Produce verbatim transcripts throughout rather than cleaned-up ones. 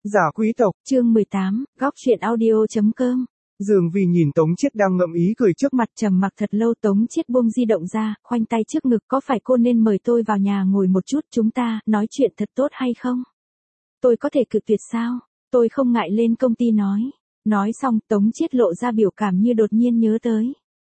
Giả quý tộc. Chương mười tám, góc truyện audio.com. Dương Vi nhìn Tống Chiết đang ngậm ý cười trước mặt, trầm mặc thật lâu. Tống Chiết buông di động ra, khoanh tay trước ngực. Có phải cô nên mời tôi vào nhà ngồi một chút, chúng ta nói chuyện thật tốt hay không? Tôi có thể cự tuyệt sao? Tôi không ngại lên công ty nói. Nói xong, Tống Chiết lộ ra biểu cảm như đột nhiên nhớ tới.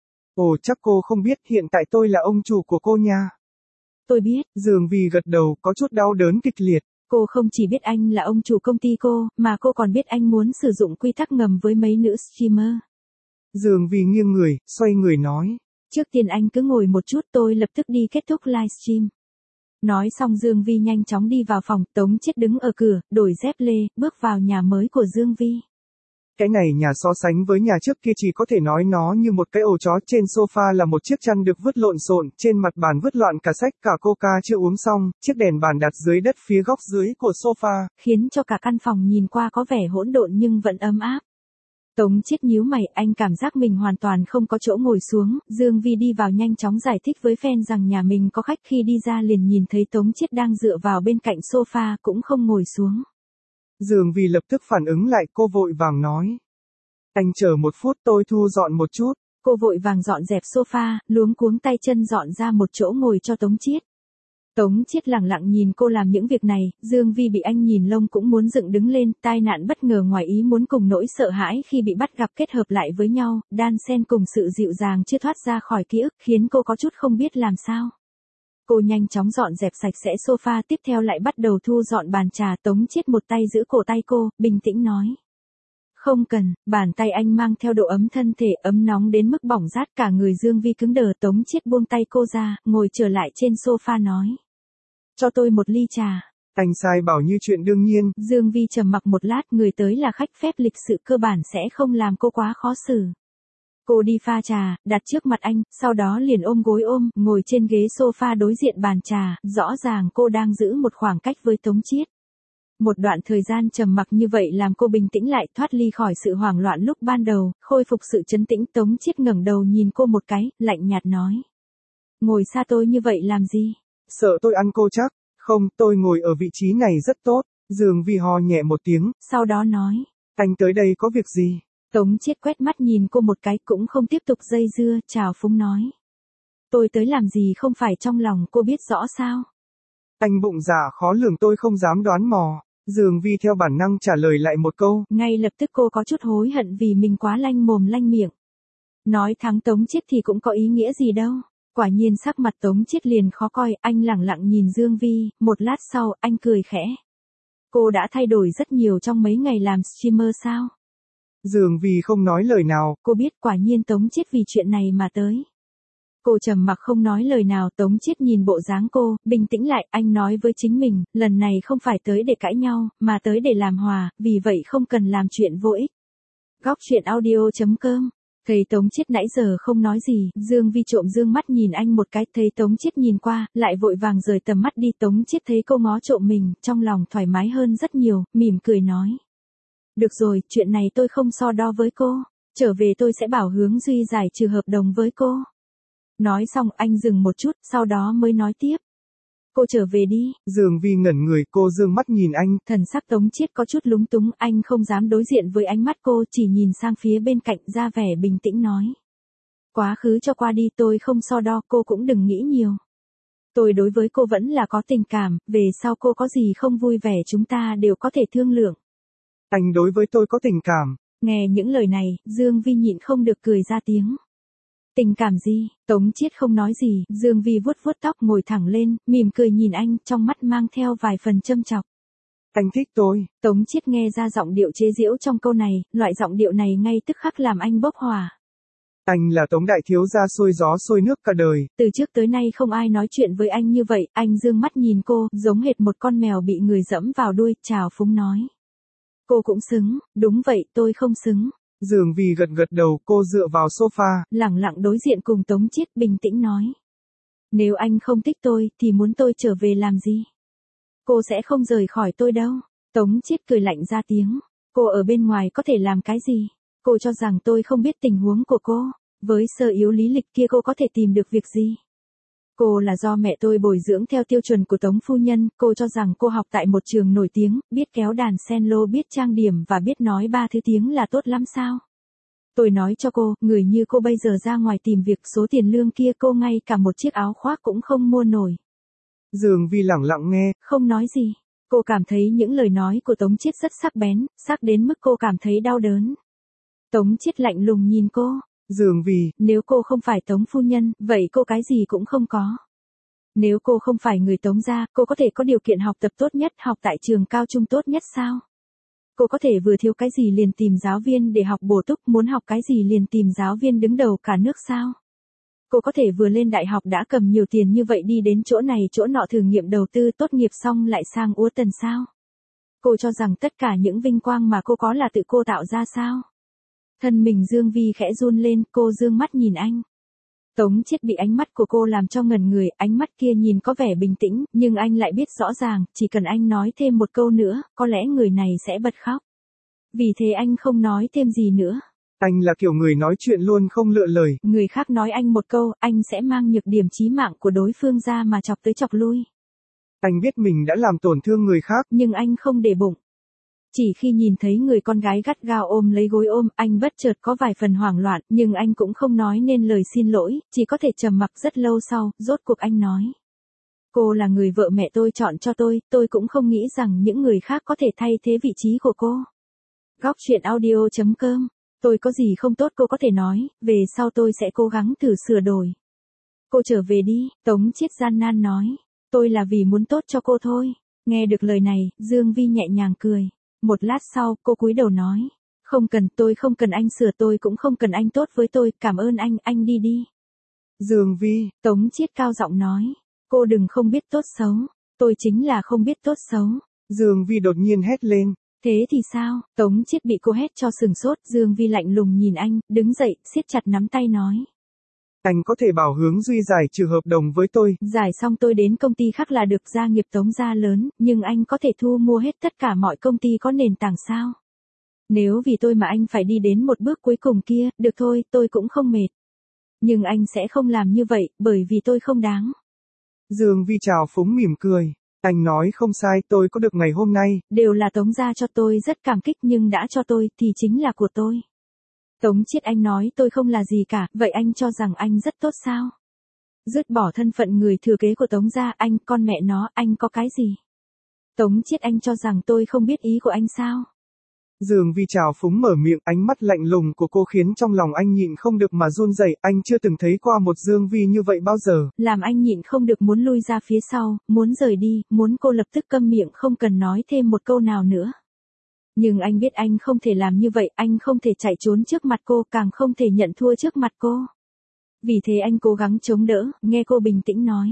Ồ, chắc cô không biết hiện tại tôi là ông chủ của cô nha. Tôi biết. Dương Vi gật đầu, có chút đau đớn kịch liệt. Cô không chỉ biết anh là ông chủ công ty cô, mà cô còn biết anh muốn sử dụng quy tắc ngầm với mấy nữ streamer. Dương Vi nghiêng người, xoay người nói. Trước tiên anh cứ ngồi một chút, tôi lập tức đi kết thúc livestream. Nói xong Dương Vi nhanh chóng đi vào phòng. Tống Chiết đứng ở cửa, đổi dép lê, bước vào nhà mới của Dương Vi. Cái này nhà so sánh với nhà trước kia chỉ có thể nói nó như một cái ổ chó. Trên sofa là một chiếc chăn được vứt lộn xộn, trên mặt bàn vứt loạn cả sách, cả coca chưa uống xong, chiếc đèn bàn đặt dưới đất phía góc dưới của sofa, khiến cho cả căn phòng nhìn qua có vẻ hỗn độn nhưng vẫn ấm áp. Tống Chiết nhíu mày, anh cảm giác mình hoàn toàn không có chỗ ngồi xuống. Dương Vi đi vào nhanh chóng giải thích với fan rằng nhà mình có khách, khi đi ra liền nhìn thấy Tống Chiết đang dựa vào bên cạnh sofa, cũng không ngồi xuống. Dương Vi lập tức phản ứng lại, cô vội vàng nói. Anh chờ một phút, tôi thu dọn một chút. Cô vội vàng dọn dẹp sofa, luống cuống tay chân dọn ra một chỗ ngồi cho Tống Chiết. Tống Chiết lẳng lặng nhìn cô làm những việc này. Dương Vi bị anh nhìn lông cũng muốn dựng đứng lên. Tai nạn bất ngờ ngoài ý muốn cùng nỗi sợ hãi khi bị bắt gặp kết hợp lại với nhau, đan xen cùng sự dịu dàng chưa thoát ra khỏi ký ức, khiến cô có chút không biết làm sao. Cô nhanh chóng dọn dẹp sạch sẽ sofa, tiếp theo lại bắt đầu thu dọn bàn trà. Tống Chiết một tay giữ cổ tay cô, bình tĩnh nói. Không cần. Bàn tay anh mang theo độ ấm thân thể, ấm nóng đến mức bỏng rát cả người. Dương Vi cứng đờ. Tống Chiết buông tay cô ra, ngồi trở lại trên sofa nói. Cho tôi một ly trà. Anh sai bảo như chuyện đương nhiên. Dương Vi trầm mặc một lát, người tới là khách, phép lịch sự cơ bản sẽ không làm cô quá khó xử. Cô đi pha trà, đặt trước mặt anh, sau đó liền ôm gối ôm, ngồi trên ghế sofa đối diện bàn trà. Rõ ràng cô đang giữ một khoảng cách với Tống Chiết. Một đoạn thời gian trầm mặc như vậy làm cô bình tĩnh lại, thoát ly khỏi sự hoảng loạn lúc ban đầu, khôi phục sự trấn tĩnh. Tống Chiết ngẩng đầu nhìn cô một cái, lạnh nhạt nói. Ngồi xa tôi như vậy làm gì? Sợ tôi ăn cô chắc? Không, tôi ngồi ở vị trí này rất tốt. Dương Vi ho nhẹ một tiếng, sau đó nói. Anh tới đây có việc gì? Tống Chiết quét mắt nhìn cô một cái, cũng không tiếp tục dây dưa, chào phúng nói. Tôi tới làm gì không phải trong lòng cô biết rõ sao? Anh bụng dạ khó lường, tôi không dám đoán mò. Dương Vi theo bản năng trả lời lại một câu. Ngay lập tức cô có chút hối hận vì mình quá lanh mồm lanh miệng. Nói thắng Tống Chiết thì cũng có ý nghĩa gì đâu. Quả nhiên sắc mặt Tống Chiết liền khó coi, anh lẳng lặng nhìn Dương Vi, một lát sau, anh cười khẽ. Cô đã thay đổi rất nhiều trong mấy ngày làm streamer sao? Dương Vi không nói lời nào. Cô biết quả nhiên Tống Chiết vì chuyện này mà tới. Cô trầm mặc không nói lời nào. Tống Chiết nhìn bộ dáng cô, bình tĩnh lại. Anh nói với chính mình, lần này không phải tới để cãi nhau, mà tới để làm hòa, vì vậy không cần làm chuyện vô ích. Góc truyện audio.com. Thấy Tống Chiết nãy giờ không nói gì, Dương Vi trộm dương mắt nhìn anh một cái, thấy Tống Chiết nhìn qua, lại vội vàng rời tầm mắt đi. Tống Chiết thấy cô ngó trộm mình, trong lòng thoải mái hơn rất nhiều, mỉm cười nói. Được rồi, chuyện này tôi không so đo với cô, trở về tôi sẽ bảo Hướng Duy giải trừ hợp đồng với cô. Nói xong anh dừng một chút, sau đó mới nói tiếp. Cô trở về đi. Dương Vi ngẩn người, cô dương mắt nhìn anh. Thần sắc Tống Chiết có chút lúng túng, anh không dám đối diện với ánh mắt cô, chỉ nhìn sang phía bên cạnh, ra vẻ bình tĩnh nói. Quá khứ cho qua đi, tôi không so đo, cô cũng đừng nghĩ nhiều. Tôi đối với cô vẫn là có tình cảm, về sau cô có gì không vui vẻ chúng ta đều có thể thương lượng. Anh đối với tôi có tình cảm. Nghe những lời này, Dương Vi nhịn không được cười ra tiếng. Tình cảm gì? Tống Chiết không nói gì, Dương Vi vuốt vuốt tóc ngồi thẳng lên, mỉm cười nhìn anh, trong mắt mang theo vài phần châm chọc. Anh thích tôi. Tống Chiết nghe ra giọng điệu chế giễu trong câu này, loại giọng điệu này ngay tức khắc làm anh bốc hỏa. Anh là Tống đại thiếu gia xôi gió xôi nước cả đời. Từ trước tới nay không ai nói chuyện với anh như vậy, anh dương mắt nhìn cô, giống hệt một con mèo bị người dẫm vào đuôi, chào phúng nói. Cô cũng xứng, đúng vậy, tôi không xứng. Dương Vi gật gật đầu, cô dựa vào sofa, lẳng lặng đối diện cùng Tống Chiết, bình tĩnh nói. Nếu anh không thích tôi, thì muốn tôi trở về làm gì? Cô sẽ không rời khỏi tôi đâu. Tống Chiết cười lạnh ra tiếng. Cô ở bên ngoài có thể làm cái gì? Cô cho rằng tôi không biết tình huống của cô. Với sơ yếu lý lịch kia cô có thể tìm được việc gì? Cô là do mẹ tôi bồi dưỡng theo tiêu chuẩn của Tống phu nhân, cô cho rằng cô học tại một trường nổi tiếng, biết kéo đàn cello, biết trang điểm và biết nói ba thứ tiếng là tốt lắm sao? Tôi nói cho cô, người như cô bây giờ ra ngoài tìm việc, số tiền lương kia cô ngay cả một chiếc áo khoác cũng không mua nổi. Dương Vi lặng lặng nghe, không nói gì. Cô cảm thấy những lời nói của Tống Chiết rất sắc bén, sắc đến mức cô cảm thấy đau đớn. Tống Chiết lạnh lùng nhìn cô. Dương Vi, nếu cô không phải Tống phu nhân, vậy cô cái gì cũng không có. Nếu cô không phải người Tống gia, cô có thể có điều kiện học tập tốt nhất, học tại trường cao trung tốt nhất sao? Cô có thể vừa thiếu cái gì liền tìm giáo viên để học bổ túc, muốn học cái gì liền tìm giáo viên đứng đầu cả nước sao? Cô có thể vừa lên đại học đã cầm nhiều tiền như vậy đi đến chỗ này chỗ nọ thử nghiệm đầu tư, tốt nghiệp xong lại sang úa tần sao? Cô cho rằng tất cả những vinh quang mà cô có là tự cô tạo ra sao? Thân mình Dương Vi khẽ run lên, cô dương mắt nhìn anh. Tống Chiết bị ánh mắt của cô làm cho ngẩn người, ánh mắt kia nhìn có vẻ bình tĩnh, nhưng anh lại biết rõ ràng, chỉ cần anh nói thêm một câu nữa, có lẽ người này sẽ bật khóc. Vì thế anh không nói thêm gì nữa. Anh là kiểu người nói chuyện luôn không lựa lời. Người khác nói anh một câu, anh sẽ mang nhược điểm chí mạng của đối phương ra mà chọc tới chọc lui. Anh biết mình đã làm tổn thương người khác, nhưng anh không để bụng. Chỉ khi nhìn thấy người con gái gắt gao ôm lấy gối ôm, anh bất chợt có vài phần hoảng loạn, nhưng anh cũng không nói nên lời xin lỗi, chỉ có thể trầm mặc rất lâu sau, rốt cuộc anh nói. Cô là người vợ mẹ tôi chọn cho tôi, tôi cũng không nghĩ rằng những người khác có thể thay thế vị trí của cô. Góc truyện audio chấm com. Tôi có gì không tốt cô có thể nói, về sau tôi sẽ cố gắng thử sửa đổi. Cô trở về đi, Tống Chiết gian nan nói. Tôi là vì muốn tốt cho cô thôi. Nghe được lời này, Dương Vi nhẹ nhàng cười. Một lát sau, cô cúi đầu nói. Không cần, tôi không cần anh sửa, tôi cũng không cần anh tốt với tôi, cảm ơn anh, anh đi đi. Dương Vi, Tống Chiết cao giọng nói. Cô đừng không biết tốt xấu. Tôi chính là không biết tốt xấu. Dương Vi đột nhiên hét lên. Thế thì sao? Tống Chiết bị cô hét cho sừng sốt, Dương Vi lạnh lùng nhìn anh, đứng dậy, siết chặt nắm tay nói. Anh có thể bảo Hướng Duy giải trừ hợp đồng với tôi. Giải xong tôi đến công ty khác là được, gia nghiệp Tống gia lớn, nhưng anh có thể thu mua hết tất cả mọi công ty có nền tảng sao? Nếu vì tôi mà anh phải đi đến một bước cuối cùng kia, được thôi, tôi cũng không mệt. Nhưng anh sẽ không làm như vậy, bởi vì tôi không đáng. Dương Vi trào phúng mỉm cười. Anh nói không sai, tôi có được ngày hôm nay. Đều là Tống gia cho tôi, rất cảm kích, nhưng đã cho tôi, thì chính là của tôi. Tống Chiết, anh nói tôi không là gì cả, vậy anh cho rằng anh rất tốt sao? Dứt bỏ thân phận người thừa kế của Tống gia, anh, con mẹ nó, anh có cái gì? Tống Chiết, anh cho rằng tôi không biết ý của anh sao? Dương Vi trào phúng mở miệng, ánh mắt lạnh lùng của cô khiến trong lòng anh nhịn không được mà run rẩy, anh chưa từng thấy qua một Dương Vi như vậy bao giờ. Làm anh nhịn không được muốn lui ra phía sau, muốn rời đi, muốn cô lập tức câm miệng không cần nói thêm một câu nào nữa. Nhưng anh biết anh không thể làm như vậy, anh không thể chạy trốn trước mặt cô, càng không thể nhận thua trước mặt cô. Vì thế anh cố gắng chống đỡ, nghe cô bình tĩnh nói.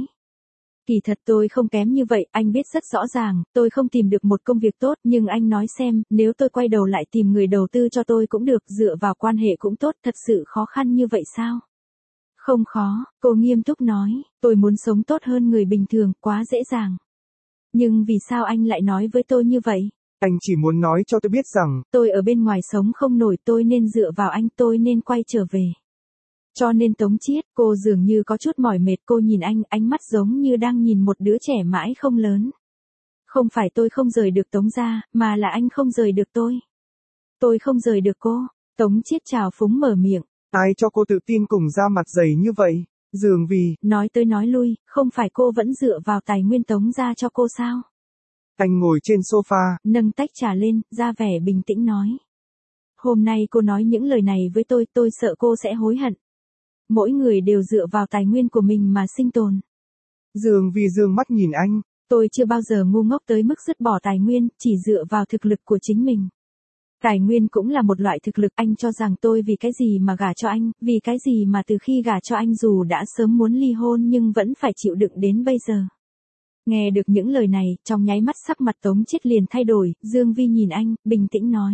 Kỳ thật tôi không kém như vậy, anh biết rất rõ ràng, tôi không tìm được một công việc tốt, nhưng anh nói xem, nếu tôi quay đầu lại tìm người đầu tư cho tôi cũng được, dựa vào quan hệ cũng tốt, thật sự khó khăn như vậy sao? Không khó, cô nghiêm túc nói, tôi muốn sống tốt hơn người bình thường, quá dễ dàng. Nhưng vì sao anh lại nói với tôi như vậy? Anh chỉ muốn nói cho tôi biết rằng, tôi ở bên ngoài sống không nổi, tôi nên dựa vào anh, tôi nên quay trở về. Cho nên Tống Chiết, cô dường như có chút mỏi mệt, cô nhìn anh, ánh mắt giống như đang nhìn một đứa trẻ mãi không lớn. Không phải tôi không rời được Tống gia, mà là anh không rời được tôi. Tôi không rời được cô. Tống Chiết trào phúng mở miệng. Ai cho cô tự tin cùng ra mặt dày như vậy? Dương Vi. Nói tới nói lui, không phải cô vẫn dựa vào tài nguyên Tống gia cho cô sao? Anh ngồi trên sofa, nâng tách trà lên, ra vẻ bình tĩnh nói. Hôm nay cô nói những lời này với tôi, tôi sợ cô sẽ hối hận. Mỗi người đều dựa vào tài nguyên của mình mà sinh tồn. Dương Vi dương mắt nhìn anh. Tôi chưa bao giờ ngu ngốc tới mức dứt bỏ tài nguyên, chỉ dựa vào thực lực của chính mình. Tài nguyên cũng là một loại thực lực, anh cho rằng tôi vì cái gì mà gả cho anh, vì cái gì mà từ khi gả cho anh dù đã sớm muốn ly hôn nhưng vẫn phải chịu đựng đến bây giờ. Nghe được những lời này, trong nháy mắt sắc mặt Tống Chiết liền thay đổi, Dương Vi nhìn anh, bình tĩnh nói.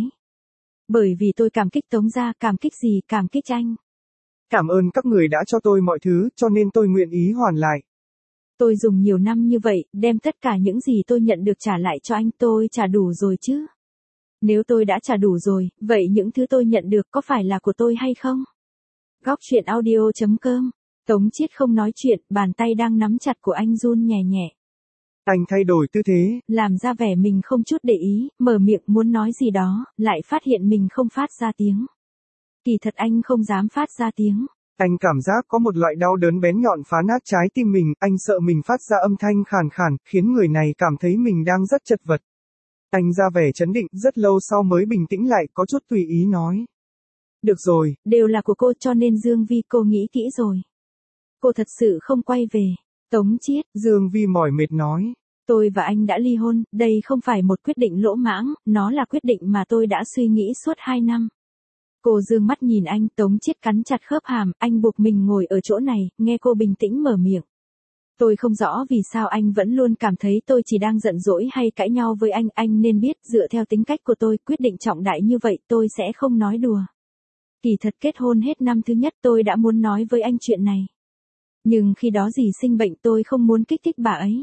Bởi vì tôi cảm kích Tống gia, cảm kích gì, cảm kích anh. Cảm ơn các người đã cho tôi mọi thứ, cho nên tôi nguyện ý hoàn lại. Tôi dùng nhiều năm như vậy, đem tất cả những gì tôi nhận được trả lại cho anh, tôi trả đủ rồi chứ. Nếu tôi đã trả đủ rồi, vậy những thứ tôi nhận được có phải là của tôi hay không? Góc truyện audio chấm com Tống Chiết không nói chuyện, bàn tay đang nắm chặt của anh run nhẹ nhẹ. Anh thay đổi tư thế, làm ra vẻ mình không chút để ý, mở miệng muốn nói gì đó, lại phát hiện mình không phát ra tiếng. Kỳ thật anh không dám phát ra tiếng. Anh cảm giác có một loại đau đớn bén nhọn phá nát trái tim mình, anh sợ mình phát ra âm thanh khàn khàn, khiến người này cảm thấy mình đang rất chật vật. Anh ra vẻ trấn định, rất lâu sau mới bình tĩnh lại, có chút tùy ý nói. Được rồi, đều là của cô cho nên Dương Vi cô nghĩ kỹ rồi. Cô thật sự không quay về. Tống Chiết, Dương Vi mỏi mệt nói. Tôi và anh đã ly hôn, đây không phải một quyết định lỗ mãng, nó là quyết định mà tôi đã suy nghĩ suốt hai năm. Cô dương mắt nhìn anh, Tống Chiết cắn chặt khớp hàm, anh buộc mình ngồi ở chỗ này, nghe cô bình tĩnh mở miệng. Tôi không rõ vì sao anh vẫn luôn cảm thấy tôi chỉ đang giận dỗi hay cãi nhau với anh, anh nên biết, dựa theo tính cách của tôi, quyết định trọng đại như vậy tôi sẽ không nói đùa. Kỳ thật kết hôn hết năm thứ nhất tôi đã muốn nói với anh chuyện này. Nhưng khi đó dì sinh bệnh tôi không muốn kích thích bà ấy.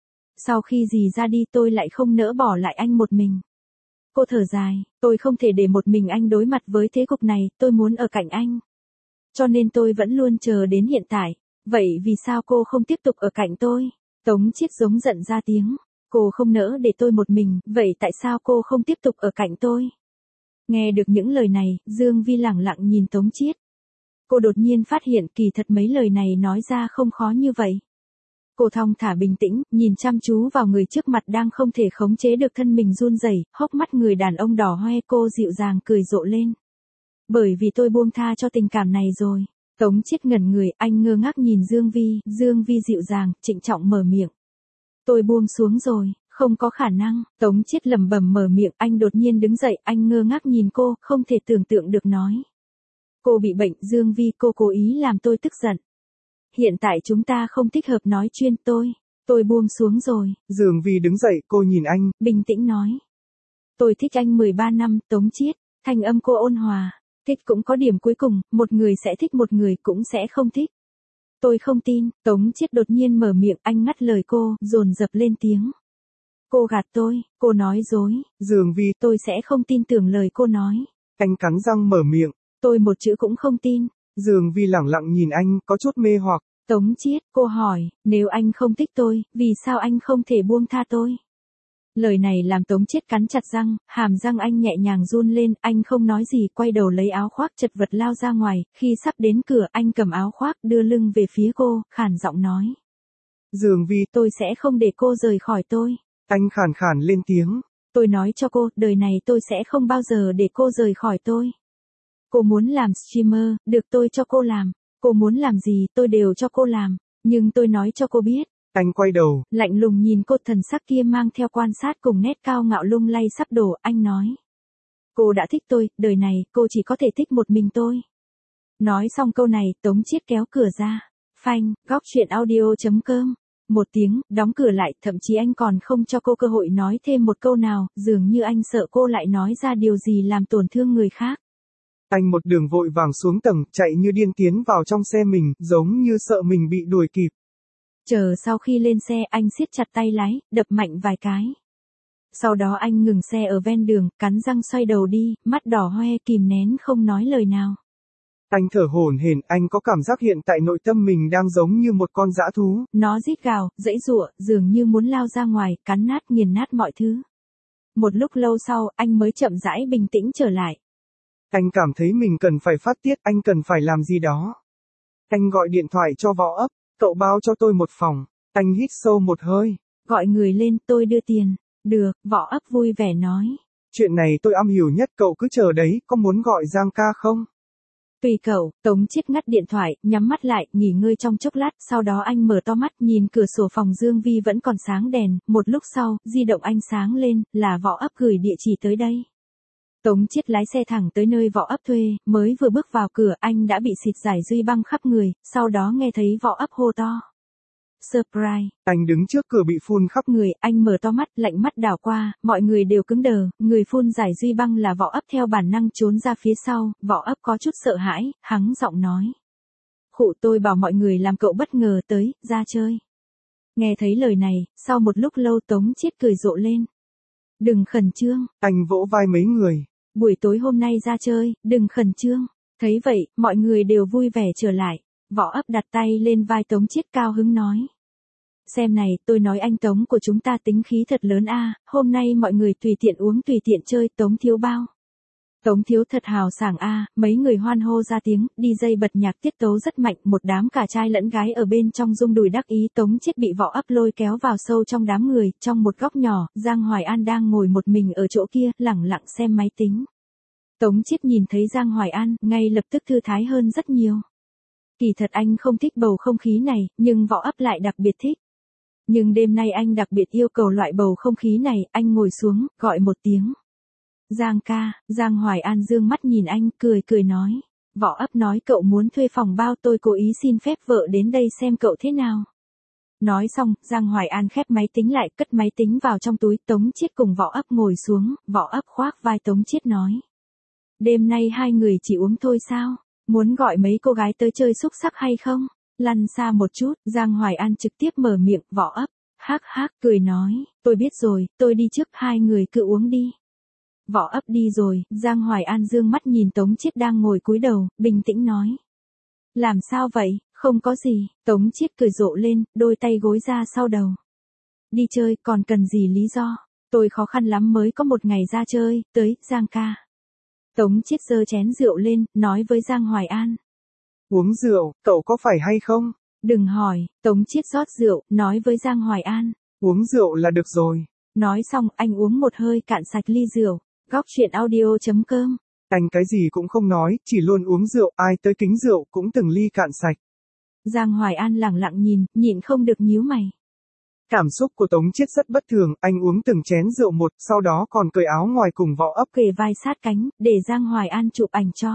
Sau khi dì ra đi tôi lại không nỡ bỏ lại anh một mình. Cô thở dài, tôi không thể để một mình anh đối mặt với thế cục này, tôi muốn ở cạnh anh. Cho nên tôi vẫn luôn chờ đến hiện tại. Vậy vì sao cô không tiếp tục ở cạnh tôi? Tống Chiết giống giận ra tiếng. Cô không nỡ để tôi một mình, vậy tại sao cô không tiếp tục ở cạnh tôi? Nghe được những lời này, Dương Vi lẳng lặng nhìn Tống Chiết. Cô đột nhiên phát hiện kỳ thật mấy lời này nói ra không khó như vậy. Cô thong thả bình tĩnh, nhìn chăm chú vào người trước mặt đang không thể khống chế được thân mình run rẩy, hốc mắt người đàn ông đỏ hoe, cô dịu dàng cười rộ lên. Bởi vì tôi buông tha cho tình cảm này rồi. Tống Chiết ngẩn người, anh ngơ ngác nhìn Dương Vi, Dương Vi dịu dàng, trịnh trọng mở miệng. Tôi buông xuống rồi, không có khả năng, Tống Chiết lẩm bẩm mở miệng, anh đột nhiên đứng dậy, anh ngơ ngác nhìn cô, không thể tưởng tượng được nói. Cô bị bệnh, Dương Vi, cô cố ý làm tôi tức giận. Hiện tại chúng ta không thích hợp nói chuyên tôi, tôi buông xuống rồi. Dương Vi đứng dậy, cô nhìn anh, bình tĩnh nói. Tôi thích anh mười ba năm, Tống Chiết, thanh âm cô ôn hòa. Thích cũng có điểm cuối cùng, một người sẽ thích một người cũng sẽ không thích. Tôi không tin, Tống Chiết đột nhiên mở miệng, anh ngắt lời cô, dồn dập lên tiếng. Cô gạt tôi, cô nói dối. Dương Vi, tôi sẽ không tin tưởng lời cô nói. Anh cắn răng mở miệng. Tôi một chữ cũng không tin. Dương Vi lẳng lặng nhìn anh, có chút mê hoặc. Tống Chiết, cô hỏi, nếu anh không thích tôi, vì sao anh không thể buông tha tôi? Lời này làm Tống Chiết cắn chặt răng, hàm răng anh nhẹ nhàng run lên, anh không nói gì, quay đầu lấy áo khoác chật vật lao ra ngoài, khi sắp đến cửa, anh cầm áo khoác đưa lưng về phía cô, khàn giọng nói. Dương Vi, tôi sẽ không để cô rời khỏi tôi. Anh khàn khàn lên tiếng. Tôi nói cho cô, đời này tôi sẽ không bao giờ để cô rời khỏi tôi. Cô muốn làm streamer, được tôi cho cô làm. Cô muốn làm gì, tôi đều cho cô làm. Nhưng tôi nói cho cô biết. Anh quay đầu, lạnh lùng nhìn cô, thần sắc kia mang theo quan sát cùng nét cao ngạo lung lay sắp đổ, anh nói. Cô đã thích tôi, đời này, cô chỉ có thể thích một mình tôi. Nói xong câu này, Tống Chiết kéo cửa ra. Phanh, góc truyện audio chấm com. Một tiếng, đóng cửa lại, thậm chí anh còn không cho cô cơ hội nói thêm một câu nào, dường như anh sợ cô lại nói ra điều gì làm tổn thương người khác. Anh một đường vội vàng xuống tầng, chạy như điên tiến vào trong xe mình, giống như sợ mình bị đuổi kịp. Chờ sau khi lên xe, anh siết chặt tay lái, đập mạnh vài cái. Sau đó anh ngừng xe ở ven đường, cắn răng xoay đầu đi, mắt đỏ hoe, kìm nén không nói lời nào. Anh thở hổn hển, anh có cảm giác hiện tại nội tâm mình đang giống như một con dã thú. Nó rít gào, giãy giụa, dường như muốn lao ra ngoài, cắn nát nghiền nát mọi thứ. Một lúc lâu sau, anh mới chậm rãi bình tĩnh trở lại. Anh cảm thấy mình cần phải phát tiết, anh cần phải làm gì đó. Anh gọi điện thoại cho Võ Ấp, cậu báo cho tôi một phòng. Anh hít sâu một hơi. Gọi người lên, tôi đưa tiền. Được, Võ Ấp vui vẻ nói. Chuyện này tôi am hiểu nhất, cậu cứ chờ đấy, có muốn gọi Giang ca không? Tùy cậu, Tống Chiết ngắt điện thoại, nhắm mắt lại, nghỉ ngơi trong chốc lát, sau đó anh mở to mắt, nhìn cửa sổ phòng Dương Vi vẫn còn sáng đèn, một lúc sau, di động anh sáng lên, là Võ Ấp gửi địa chỉ tới đây. Tống Chiết lái xe thẳng tới nơi Võ Ấp thuê, mới vừa bước vào cửa, anh đã bị xịt giải duy băng khắp người, sau đó nghe thấy Võ Ấp hô to. Surprise! Anh đứng trước cửa bị phun khắp người, anh mở to mắt, lạnh mắt đảo qua, mọi người đều cứng đờ, người phun giải duy băng là Võ Ấp, theo bản năng trốn ra phía sau, Võ Ấp có chút sợ hãi, hắng giọng nói. Khụ, tôi bảo mọi người làm cậu bất ngờ tới, ra chơi. Nghe thấy lời này, sau một lúc lâu Tống Chiết cười rộ lên. Đừng khẩn trương. Anh vỗ vai mấy người. Buổi tối hôm nay ra chơi, đừng khẩn trương. Thấy vậy, mọi người đều vui vẻ trở lại. Võ Ấp đặt tay lên vai Tống Chiết cao hứng nói. Xem này, tôi nói anh Tống của chúng ta tính khí thật lớn a, hôm nay mọi người tùy tiện uống tùy tiện chơi, Tống thiếu bao. Tống thiếu thật hào sảng a, mấy người hoan hô ra tiếng, đi dây bật nhạc tiết tấu rất mạnh, một đám cả trai lẫn gái ở bên trong rung đùi đắc ý. Tống Chiết bị Võ Ấp lôi kéo vào sâu trong đám người, trong một góc nhỏ, Giang Hoài An đang ngồi một mình ở chỗ kia, lẳng lặng xem máy tính. Tống Chiết nhìn thấy Giang Hoài An, ngay lập tức thư thái hơn rất nhiều. Kỳ thật anh không thích bầu không khí này, nhưng Võ Ấp lại đặc biệt thích. Nhưng đêm nay anh đặc biệt yêu cầu loại bầu không khí này, anh ngồi xuống, gọi một tiếng. Giang ca, Giang Hoài An dương mắt nhìn anh, cười cười nói. Võ Ấp nói cậu muốn thuê phòng bao, tôi cố ý xin phép vợ đến đây xem cậu thế nào. Nói xong, Giang Hoài An khép máy tính lại, cất máy tính vào trong túi. Tống Chiết cùng Võ Ấp ngồi xuống, Võ Ấp khoác vai Tống Chiết nói. Đêm nay hai người chỉ uống thôi sao? Muốn gọi mấy cô gái tới chơi xúc xắc hay không? Lăn xa một chút, Giang Hoài An trực tiếp mở miệng. Võ Ấp, hắc hắc, cười nói, tôi biết rồi, tôi đi trước, hai người cứ uống đi. Võ Ấp đi rồi, Giang Hoài An dương mắt nhìn Tống Chiết đang ngồi cúi đầu, bình tĩnh nói. Làm sao vậy, không có gì, Tống Chiết cười rộ lên, đôi tay gối ra sau đầu. Đi chơi, còn cần gì lý do, tôi khó khăn lắm mới có một ngày ra chơi, tới, Giang ca. Tống Chiết giơ chén rượu lên, nói với Giang Hoài An. Uống rượu, cậu có phải hay không? Đừng hỏi, Tống Chiết rót rượu, nói với Giang Hoài An. Uống rượu là được rồi. Nói xong, anh uống một hơi cạn sạch ly rượu. Góc truyện audio chấm com. Anh cái gì cũng không nói, chỉ luôn uống rượu, ai tới kính rượu cũng từng ly cạn sạch. Giang Hoài An lẳng lặng nhìn, nhịn không được nhíu mày. Cảm xúc của Tống Chiết rất bất thường, anh uống từng chén rượu một, sau đó còn cởi áo ngoài cùng Võ Ấp kề vai sát cánh, để Giang Hoài An chụp ảnh cho.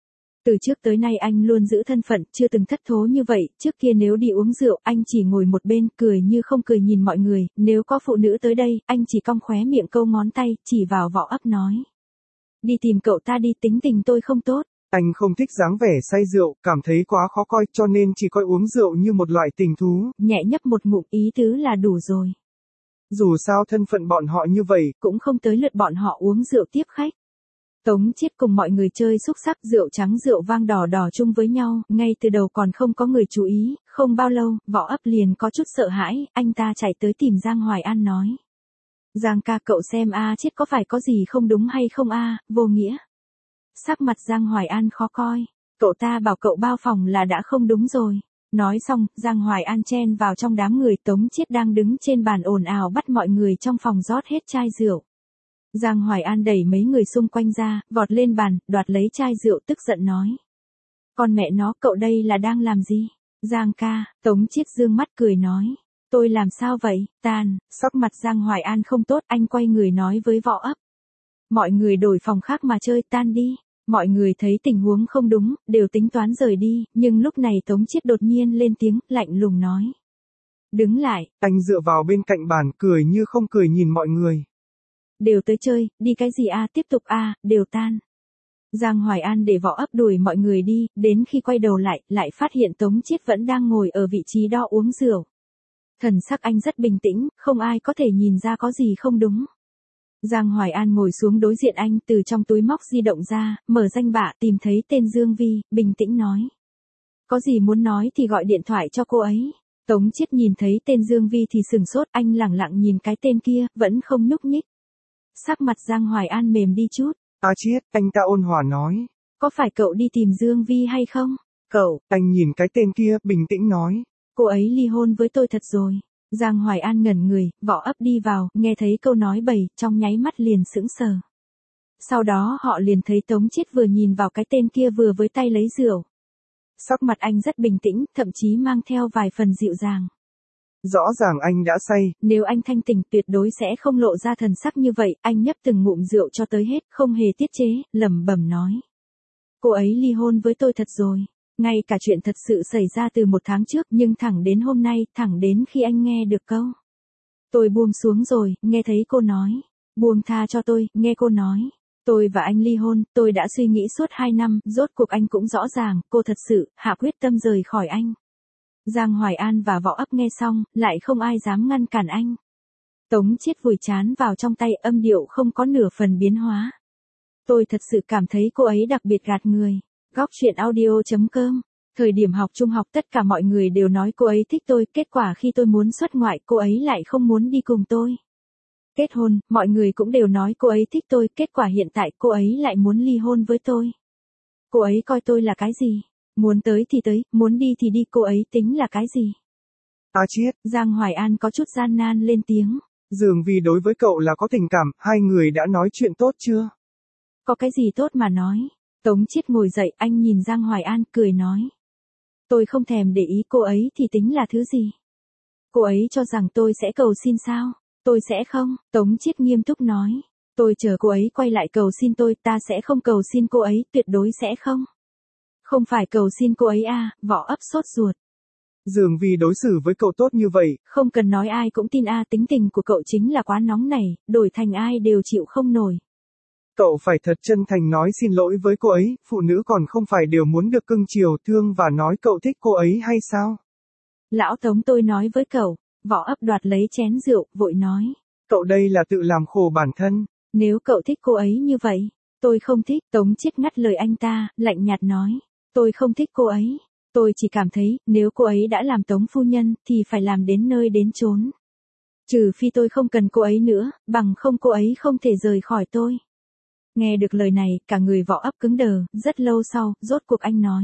Từ trước tới nay anh luôn giữ thân phận, chưa từng thất thố như vậy, trước kia nếu đi uống rượu, anh chỉ ngồi một bên, cười như không cười nhìn mọi người, nếu có phụ nữ tới đây, anh chỉ cong khóe miệng câu ngón tay, chỉ vào Võ Ấp nói. Đi tìm cậu ta đi, tính tình tôi không tốt. Anh không thích dáng vẻ say rượu, cảm thấy quá khó coi, cho nên chỉ coi uống rượu như một loại tình thú. Nhẹ nhấp một ngụm, ý tứ là đủ rồi. Dù sao thân phận bọn họ như vậy, cũng không tới lượt bọn họ uống rượu tiếp khách. Tống Chiết cùng mọi người chơi xúc xắc, rượu trắng rượu vang đỏ đỏ chung với nhau, ngay từ đầu còn không có người chú ý, không bao lâu, Võ Ấp liền có chút sợ hãi, anh ta chạy tới tìm Giang Hoài An nói. Giang ca, cậu xem a, Chiết có phải có gì không đúng hay không a, vô nghĩa. Sắc mặt Giang Hoài An khó coi, cậu ta bảo cậu bao phòng là đã không đúng rồi. Nói xong, Giang Hoài An chen vào trong đám người. Tống Chiết đang đứng trên bàn ồn ào bắt mọi người trong phòng rót hết chai rượu. Giang Hoài An đẩy mấy người xung quanh ra, vọt lên bàn, đoạt lấy chai rượu tức giận nói. Con mẹ nó, cậu đây là đang làm gì? Giang ca, Tống Chiết dương mắt cười nói. Tôi làm sao vậy, tan, sắc mặt Giang Hoài An không tốt, anh quay người nói với Võ Ấp. Mọi người đổi phòng khác mà chơi, tan đi. Mọi người thấy tình huống không đúng, đều tính toán rời đi, nhưng lúc này Tống Chiết đột nhiên lên tiếng, lạnh lùng nói. Đứng lại. Anh dựa vào bên cạnh bàn, cười như không cười nhìn mọi người. Đều tới chơi, đi cái gì a, tiếp tục a, đều tan. Giang Hoài An để Võ Ấp đuổi mọi người đi, đến khi quay đầu lại, lại phát hiện Tống Chiết vẫn đang ngồi ở vị trí đó uống rượu. Thần sắc anh rất bình tĩnh, không ai có thể nhìn ra có gì không đúng. Giang Hoài An ngồi xuống đối diện anh, từ trong túi móc di động ra, mở danh bạ, tìm thấy tên Dương Vi, bình tĩnh nói. Có gì muốn nói thì gọi điện thoại cho cô ấy. Tống Chiết nhìn thấy tên Dương Vi thì sừng sốt, anh lẳng lặng nhìn cái tên kia, vẫn không nhúc nhích. Sắc mặt Giang Hoài An mềm đi chút. A Chiết, anh ta ôn hòa nói. Có phải cậu đi tìm Dương Vi hay không? Cậu, anh nhìn cái tên kia, bình tĩnh nói. Cô ấy ly hôn với tôi thật rồi. Giang Hoài An ngẩn người, Võ Ấp đi vào, nghe thấy câu nói bầy, trong nháy mắt liền sững sờ. Sau đó họ liền thấy Tống Chiết vừa nhìn vào cái tên kia vừa với tay lấy rượu. Sắc mặt anh rất bình tĩnh, thậm chí mang theo vài phần dịu dàng. Rõ ràng anh đã say. Nếu anh thanh tỉnh tuyệt đối sẽ không lộ ra thần sắc như vậy, anh nhấp từng ngụm rượu cho tới hết, không hề tiết chế, lẩm bẩm nói. Cô ấy ly hôn với tôi thật rồi. Ngay cả chuyện thật sự xảy ra từ một tháng trước, nhưng thẳng đến hôm nay, thẳng đến khi anh nghe được câu. Tôi buông xuống rồi, nghe thấy cô nói. Buông tha cho tôi, nghe cô nói. Tôi và anh ly hôn, tôi đã suy nghĩ suốt hai năm, rốt cuộc anh cũng rõ ràng, cô thật sự, hạ quyết tâm rời khỏi anh. Giang Hoài An và Võ Ấp nghe xong, lại không ai dám ngăn cản anh. Tống Chiết vùi chán vào trong tay, âm điệu không có nửa phần biến hóa. Tôi thật sự cảm thấy cô ấy đặc biệt gạt người. Góc truyện audio chấm com Thời điểm học trung học tất cả mọi người đều nói cô ấy thích tôi, kết quả khi tôi muốn xuất ngoại cô ấy lại không muốn đi cùng tôi. Kết hôn, mọi người cũng đều nói cô ấy thích tôi, kết quả hiện tại cô ấy lại muốn ly hôn với tôi. Cô ấy coi tôi là cái gì? Muốn tới thì tới, muốn đi thì đi, cô ấy tính là cái gì? À chết, Giang Hoài An có chút gian nan lên tiếng. dường vì đối với cậu là có tình cảm, hai người đã nói chuyện tốt chưa? Có cái gì tốt mà nói? Tống Chiết ngồi dậy, anh nhìn Giang Hoài An, cười nói. Tôi không thèm để ý cô ấy thì tính là thứ gì? Cô ấy cho rằng tôi sẽ cầu xin sao? Tôi sẽ không, Tống Chiết nghiêm túc nói. Tôi chờ cô ấy quay lại cầu xin tôi, ta sẽ không cầu xin cô ấy, tuyệt đối sẽ không. Không phải cầu xin cô ấy à, Võ Ấp sốt ruột. Dường vì đối xử với cậu tốt như vậy. Không cần nói ai cũng tin a, tính tình của cậu chính là quá nóng này, đổi thành ai đều chịu không nổi. Cậu phải thật chân thành nói xin lỗi với cô ấy, phụ nữ còn không phải đều muốn được cưng chiều thương và nói cậu thích cô ấy hay sao? Lão Tống, tôi nói với cậu. Võ Ấp đoạt lấy chén rượu, vội nói. Cậu đây là tự làm khổ bản thân. Nếu cậu thích cô ấy như vậy, tôi không thích. Tống Chiết ngắt lời anh ta, lạnh nhạt nói. Tôi không thích cô ấy. Tôi chỉ cảm thấy, nếu cô ấy đã làm Tống phu nhân, thì phải làm đến nơi đến chốn. Trừ phi tôi không cần cô ấy nữa, bằng không cô ấy không thể rời khỏi tôi. Nghe được lời này, cả người Võ Ấp cứng đờ, rất lâu sau, rốt cuộc anh nói.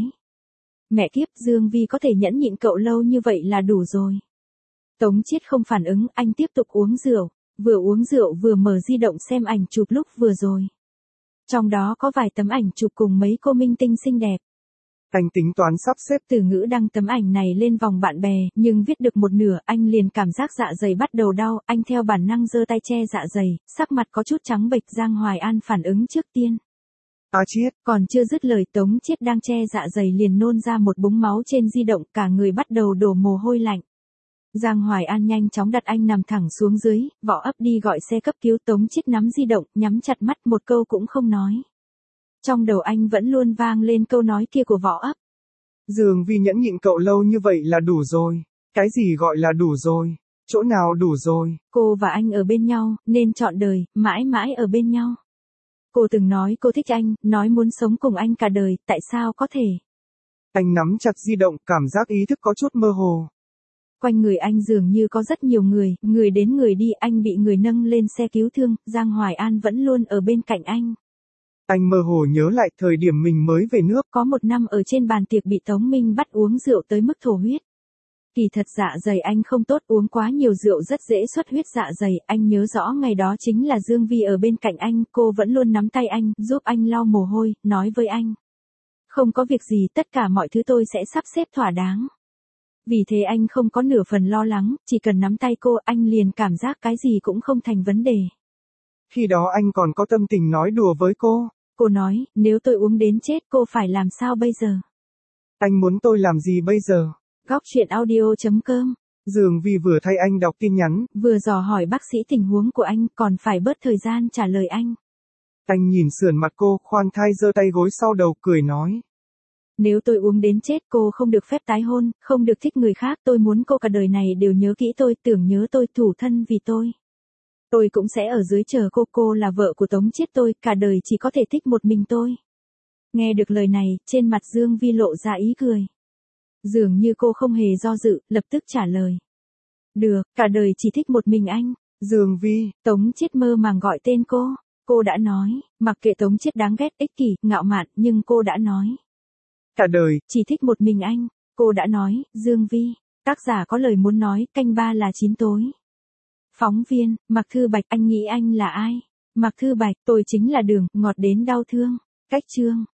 Mẹ kiếp, Dương Vi có thể nhẫn nhịn cậu lâu như vậy là đủ rồi. Tống Chiết không phản ứng, anh tiếp tục uống rượu, vừa uống rượu vừa mở di động xem ảnh chụp lúc vừa rồi. Trong đó có vài tấm ảnh chụp cùng mấy cô minh tinh xinh đẹp. Anh tính toán sắp xếp Từ Ngữ đăng tấm ảnh này lên vòng bạn bè, nhưng viết được một nửa, anh liền cảm giác dạ dày bắt đầu đau, anh theo bản năng giơ tay che dạ dày, sắc mặt có chút trắng bệch. Giang Hoài An phản ứng trước tiên. À chết, còn chưa dứt lời, Tống Chiết đang che dạ dày liền nôn ra một búng máu trên di động, cả người bắt đầu đổ mồ hôi lạnh. Giang Hoài An nhanh chóng đặt anh nằm thẳng xuống dưới, Võ Ấp đi gọi xe cấp cứu. Tống Chiết nắm di động, nhắm chặt mắt, một câu cũng không nói. Trong đầu anh vẫn luôn vang lên câu nói kia của Võ Ấp. Dường vì nhẫn nhịn cậu lâu như vậy là đủ rồi. Cái gì gọi là đủ rồi? Chỗ nào đủ rồi? Cô và anh ở bên nhau, nên trọn đời, mãi mãi ở bên nhau. Cô từng nói cô thích anh, nói muốn sống cùng anh cả đời, tại sao có thể? Anh nắm chặt di động, cảm giác ý thức có chút mơ hồ. Quanh người anh dường như có rất nhiều người, người đến người đi, anh bị người nâng lên xe cứu thương, Giang Hoài An vẫn luôn ở bên cạnh anh. Anh mơ hồ nhớ lại thời điểm mình mới về nước. Có một năm ở trên bàn tiệc bị Tống Minh bắt uống rượu tới mức thổ huyết. Kỳ thật dạ dày anh không tốt, uống quá nhiều rượu rất dễ xuất huyết dạ dày. Anh nhớ rõ ngày đó chính là Dương Vi ở bên cạnh anh, cô vẫn luôn nắm tay anh, giúp anh lau mồ hôi, nói với anh. Không có việc gì, tất cả mọi thứ tôi sẽ sắp xếp thỏa đáng. Vì thế anh không có nửa phần lo lắng, chỉ cần nắm tay cô, anh liền cảm giác cái gì cũng không thành vấn đề. Khi đó anh còn có tâm tình nói đùa với cô. Cô nói, nếu tôi uống đến chết cô phải làm sao bây giờ? Anh muốn tôi làm gì bây giờ? Góc chuyện audio chấm com. Dường vì vừa thay anh đọc tin nhắn, vừa dò hỏi bác sĩ tình huống của anh, còn phải bớt thời gian trả lời anh. Anh nhìn sườn mặt cô, khoan thai giơ tay gối sau đầu, cười nói. Nếu tôi uống đến chết cô không được phép tái hôn, không được thích người khác, tôi muốn cô cả đời này đều nhớ kỹ tôi, tưởng nhớ tôi, thủ thân vì tôi. Tôi cũng sẽ ở dưới chờ cô, cô là vợ của Tống Chiết tôi, cả đời chỉ có thể thích một mình tôi. Nghe được lời này, trên mặt Dương Vi lộ ra ý cười. Dường như cô không hề do dự, lập tức trả lời. Được, cả đời chỉ thích một mình anh. Dương Vi. Tống Chiết mơ màng gọi tên cô. Cô đã nói, mặc kệ Tống Chiết đáng ghét, ích kỷ, ngạo mạn, nhưng cô đã nói. Cả đời, chỉ thích một mình anh. Cô đã nói, Dương Vi. Tác giả có lời muốn nói, canh ba là chín tối. Phóng viên, Mạc Thư Bạch, anh nghĩ anh là ai? Mạc Thư Bạch, tôi chính là đường, ngọt đến đau thương. Cách chương.